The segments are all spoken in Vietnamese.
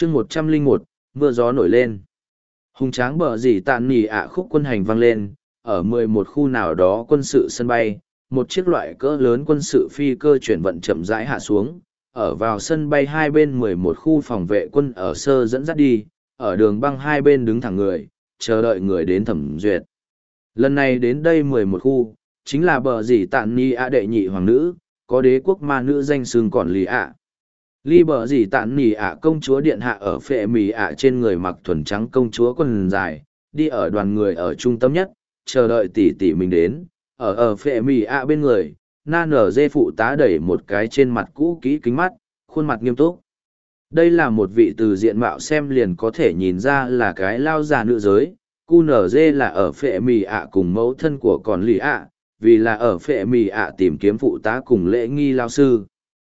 chương 101, mưa gió nổi lên. Hùng tráng bờ dì tàn nỉ ạ khúc quân hành vang lên, ở 11 khu nào đó quân sự sân bay, một chiếc loại cỡ lớn quân sự phi cơ chuyển vận chậm rãi hạ xuống, ở vào sân bay hai bên 11 khu phòng vệ quân ở sơ dẫn dắt đi, ở đường băng hai bên đứng thẳng người, chờ đợi người đến thẩm duyệt. Lần này đến đây 11 khu, chính là bờ dì tàn nỉ ạ đệ nhị hoàng nữ, có đế quốc ma nữ danh xưng còn lì ạ. Ly bờ dì tạn nỉ ạ công chúa điện hạ ở phệ mì ạ trên người mặc thuần trắng công chúa quần dài, đi ở đoàn người ở trung tâm nhất, chờ đợi tỷ tỷ mình đến, ở phệ mì ạ bên người, na nở dê phụ tá đẩy một cái trên mặt cũ kỹ kính mắt, khuôn mặt nghiêm túc. Đây là một vị từ diện mạo xem liền có thể nhìn ra là cái lao già nữ giới, cu nở dê là ở phệ mì ạ cùng mẫu thân của còn lì ạ, vì là ở phệ mì ạ tìm kiếm phụ tá cùng lễ nghi lao sư.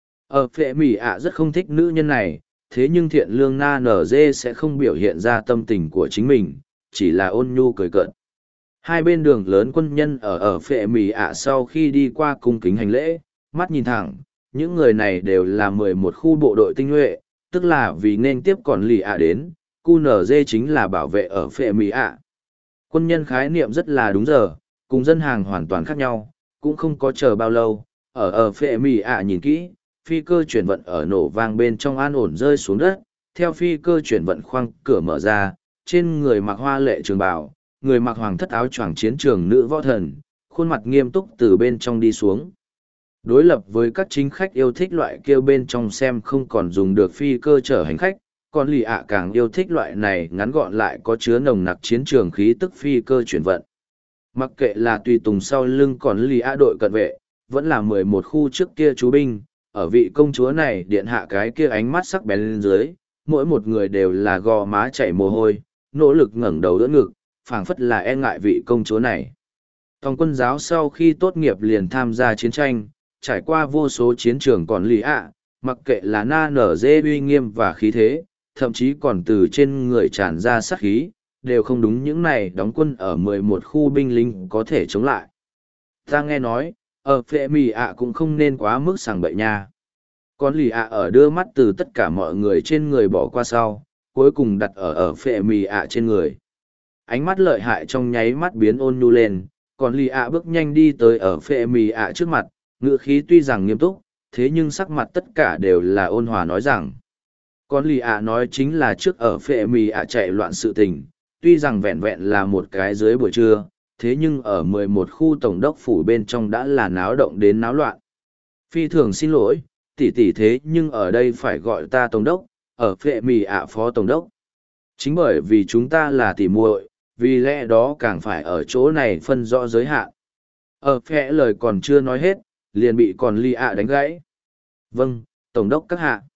Ở phệ mỉ ạ rất không thích nữ nhân này, thế nhưng thiện lương na nở dê sẽ không biểu hiện ra tâm tình của chính mình, chỉ là ôn nhu cười cợt. Hai bên đường lớn quân nhân ở phệ mỉ ạ sau khi đi qua cung kính hành lễ, mắt nhìn thẳng, những người này đều là 11 khu bộ đội tinh nhuệ, tức là vì nên tiếp còn lì ạ đến, cu nở dê chính là bảo vệ ở phệ mỉ ạ. Quân nhân khái niệm rất là đúng giờ, cùng dân hàng hoàn toàn khác nhau, cũng không có chờ bao lâu, ở phệ mỉ ạ nhìn kỹ. Phi cơ chuyển vận ở nổ vang bên trong an ổn rơi xuống đất, theo phi cơ chuyển vận khoang cửa mở ra, trên người mặc hoa lệ trường bào, người mặc hoàng thất áo choàng chiến trường nữ võ thần, khuôn mặt nghiêm túc từ bên trong đi xuống. Đối lập với các chính khách yêu thích loại kêu bên trong xem không còn dùng được phi cơ chở hành khách, còn lì ạ càng yêu thích loại này ngắn gọn lại có chứa nồng nặc chiến trường khí tức phi cơ chuyển vận. Mặc kệ là tùy tùng sau lưng còn lì ạ đội cận vệ, vẫn là 11 khu trước kia chú binh, ở vị công chúa này điện hạ cái kia ánh mắt sắc bén lên dưới, mỗi một người đều là gò má chảy mồ hôi, nỗ lực ngẩng đầu đỡ ngực, phảng phất là e ngại vị công chúa này. Tòng quân giáo sau khi tốt nghiệp liền tham gia chiến tranh, trải qua vô số chiến trường còn lì ạ, mặc kệ là na nở dê uy nghiêm và khí thế, thậm chí còn từ trên người tràn ra sát khí, đều không đúng những này đóng quân ở 11 khu binh lính có thể chống lại. Ta nghe nói, ở phệ mì ạ cũng không nên quá mức sảng bậy nha. Con lì ạ ở đưa mắt từ tất cả mọi người trên người bỏ qua sau, cuối cùng đặt ở phệ mì ạ trên người. Ánh mắt lợi hại trong nháy mắt biến ôn nhu lên, còn lì ạ bước nhanh đi tới ở phệ mì ạ trước mặt, ngữ khí tuy rằng nghiêm túc, thế nhưng sắc mặt tất cả đều là ôn hòa nói rằng. Con lì ạ nói chính là trước ở phệ mì ạ chạy loạn sự tình, tuy rằng vẹn vẹn là một cái dưới buổi trưa, thế nhưng ở 11 khu tổng đốc phủ bên trong đã là náo động đến náo loạn. Phi thường xin lỗi, tỷ thế nhưng ở đây phải gọi ta tổng đốc, ở phệ mì ạ phó tổng đốc. Chính bởi vì chúng ta là tỷ muội, vì lẽ đó càng phải ở chỗ này phân rõ giới hạn. Ở phệ lời còn chưa nói hết, liền bị còn lì ạ đánh gãy. Vâng, tổng đốc các hạ.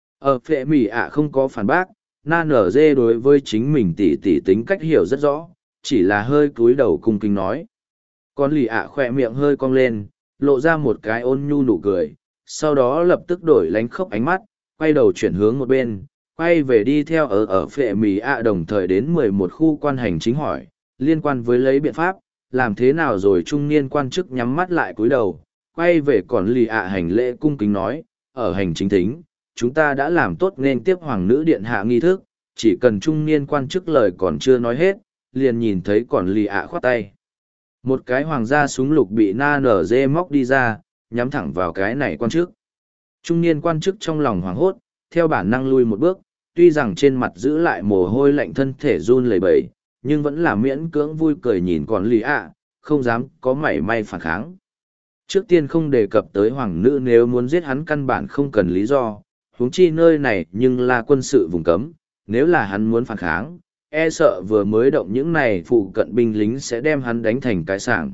Ở phệ mì ạ không có phản bác, na nở dê đối với chính mình tỷ tính cách hiểu rất rõ, chỉ là hơi cúi đầu cung kính nói. Con lì ạ khỏe miệng hơi cong lên, lộ ra một cái ôn nhu nụ cười, sau đó lập tức đổi lánh khóc ánh mắt, quay đầu chuyển hướng một bên, quay về đi theo ở phệ mì ạ đồng thời đến 11 khu quan hành chính hỏi, liên quan với lấy biện pháp, làm thế nào rồi trung niên quan chức nhắm mắt lại cúi đầu, quay về còn lì ạ hành lễ cung kính nói, ở hành chính thính, chúng ta đã làm tốt nên tiếp hoàng nữ điện hạ nghi thức, chỉ cần trung niên quan chức lời còn chưa nói hết, liền nhìn thấy còn lì ạ khoát tay. Một cái hoàng gia súng lục bị na nở dê móc đi ra, nhắm thẳng vào cái này quan chức. Trung niên quan chức trong lòng hoảng hốt, theo bản năng lui một bước, tuy rằng trên mặt giữ lại mồ hôi lạnh thân thể run lẩy bẩy, nhưng vẫn là miễn cưỡng vui cười nhìn còn lì ạ, không dám có mảy may phản kháng. Trước tiên không đề cập tới hoàng nữ nếu muốn giết hắn căn bản không cần lý do, huống chi nơi này nhưng là quân sự vùng cấm, nếu là hắn muốn phản kháng, e sợ vừa mới động những này phụ cận binh lính sẽ đem hắn đánh thành cái sảng.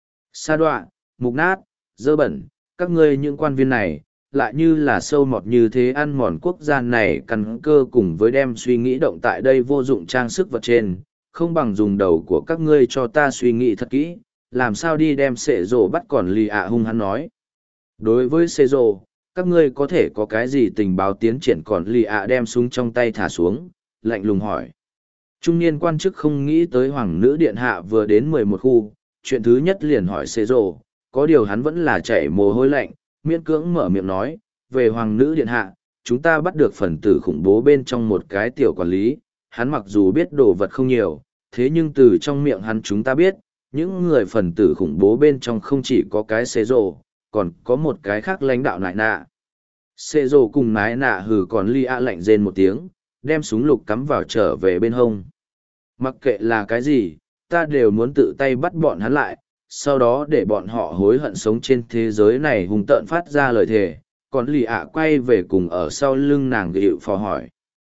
Sa đoạ, mục nát, dơ bẩn, các ngươi những quan viên này, lại như là sâu mọt như thế ăn mòn quốc gia này căn cơ cùng với đem suy nghĩ động tại đây vô dụng trang sức vật trên, không bằng dùng đầu của các ngươi cho ta suy nghĩ thật kỹ, làm sao đi đem sệ rồ bắt còn lì ạ hung hắn nói. Đối với sệ rồ, các ngươi có thể có cái gì tình báo tiến triển còn lì ạ đem súng trong tay thả xuống, lạnh lùng hỏi. Trung niên quan chức không nghĩ tới hoàng nữ điện hạ vừa đến 11 khu, chuyện thứ nhất liền hỏi sệ rồ, có điều hắn vẫn là chảy mồ hôi lạnh, miễn cưỡng mở miệng nói, về hoàng nữ điện hạ, chúng ta bắt được phần tử khủng bố bên trong một cái tiểu quản lý, hắn mặc dù biết đồ vật không nhiều, thế nhưng từ trong miệng hắn chúng ta biết, những người phần tử khủng bố bên trong không chỉ có cái xê rồ, còn có một cái khác lãnh đạo nại nạ. Xê rồ cùng nái nạ hừ còn ly ạ lạnh rên một tiếng, đem súng lục cắm vào trở về bên hông. Mặc kệ là cái gì, ta đều muốn tự tay bắt bọn hắn lại, sau đó để bọn họ hối hận sống trên thế giới này hùng tợn phát ra lời thề. Còn lì ạ quay về cùng ở sau lưng nàng gịu phò hỏi.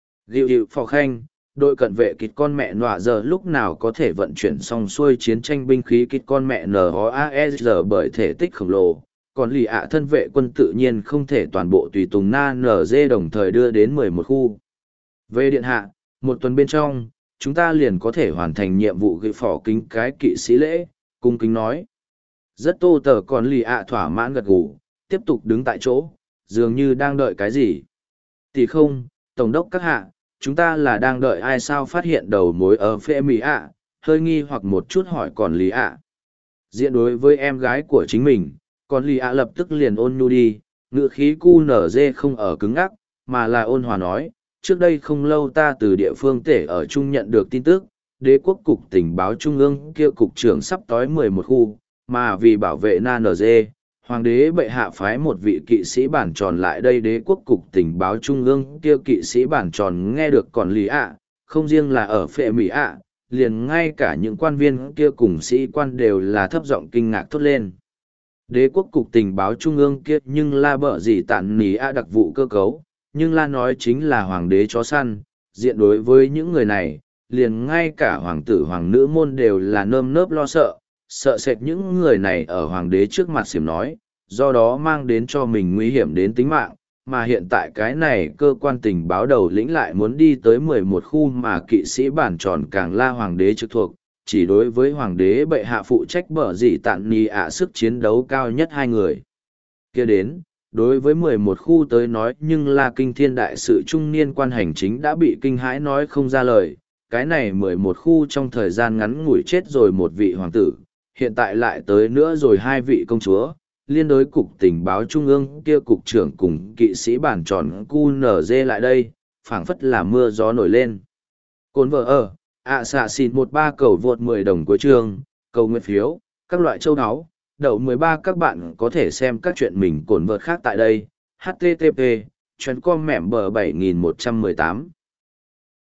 Gịu phò khanh, đội cận vệ kịch con mẹ nọa giờ lúc nào có thể vận chuyển xong xuôi chiến tranh binh khí kịch con mẹ NOASR bởi thể tích khổng lồ. Còn lì ạ thân vệ quân tự nhiên không thể toàn bộ tùy tùng na NG đồng thời đưa đến 11 khu. Về điện hạ, một tuần bên trong, chúng ta liền có thể hoàn thành nhiệm vụ gửi phỏ kính cái kỵ sĩ lễ, cung kính nói. Rất tô tờ còn lì ạ thỏa mãn gật gù, tiếp tục đứng tại chỗ, dường như đang đợi cái gì. Tỷ không, tổng đốc các hạ, chúng ta là đang đợi ai sao phát hiện đầu mối ở phê mỹ ạ, hơi nghi hoặc một chút hỏi còn lì ạ. Diện đối với em gái của chính mình, còn lì ạ lập tức liền ôn nhu đi, ngữ khí cu nở dê không ở cứng ngắc, mà là ôn hòa nói, trước đây không lâu ta từ địa phương tể ở Trung nhận được tin tức, đế quốc cục tình báo trung ương kia cục trưởng sắp tối 11 khu, mà vì bảo vệ na NG, hoàng đế bệ hạ phái một vị kỵ sĩ bản tròn lại đây đế quốc cục tình báo trung ương kia kỵ sĩ bản tròn nghe được còn lý ạ, không riêng là ở phệ mỹ ạ, liền ngay cả những quan viên kia cùng sĩ quan đều là thấp giọng kinh ngạc thốt lên. Đế quốc cục tình báo trung ương kia nhưng la bở gì tản nỉ ạ đặc vụ cơ cấu, nhưng la nói chính là hoàng đế chó săn, diện đối với những người này, liền ngay cả hoàng tử hoàng nữ môn đều là nơm nớp lo sợ, sợ sệt những người này ở hoàng đế trước mặt xỉm nói, do đó mang đến cho mình nguy hiểm đến tính mạng, mà hiện tại cái này cơ quan tình báo đầu lĩnh lại muốn đi tới 11 khu mà kỵ sĩ bản tròn càng la hoàng đế trực thuộc, chỉ đối với hoàng đế bệ hạ phụ trách bở gì tạn nì ạ sức chiến đấu cao nhất hai người. Kia đến, đối với 11 khu tới nói nhưng là kinh thiên đại sự trung niên quan hành chính đã bị kinh hãi nói không ra lời, cái này 11 khu trong thời gian ngắn ngủi chết rồi một vị hoàng tử, hiện tại lại tới nữa rồi hai vị công chúa, liên đối cục tình báo trung ương kia cục trưởng cùng kỵ sĩ bản tròn QNZ lại đây, phảng phất là mưa gió nổi lên. Cồn vợ ở, xạ xịt 13 cầu vượt 10 đồng cuối chương, cầu nguyện phiếu, các loại châu áo, đậu 13 các bạn có thể xem các chuyện mình cồn vợt khác tại đây, http, chuyến com mẻm bờ 7118.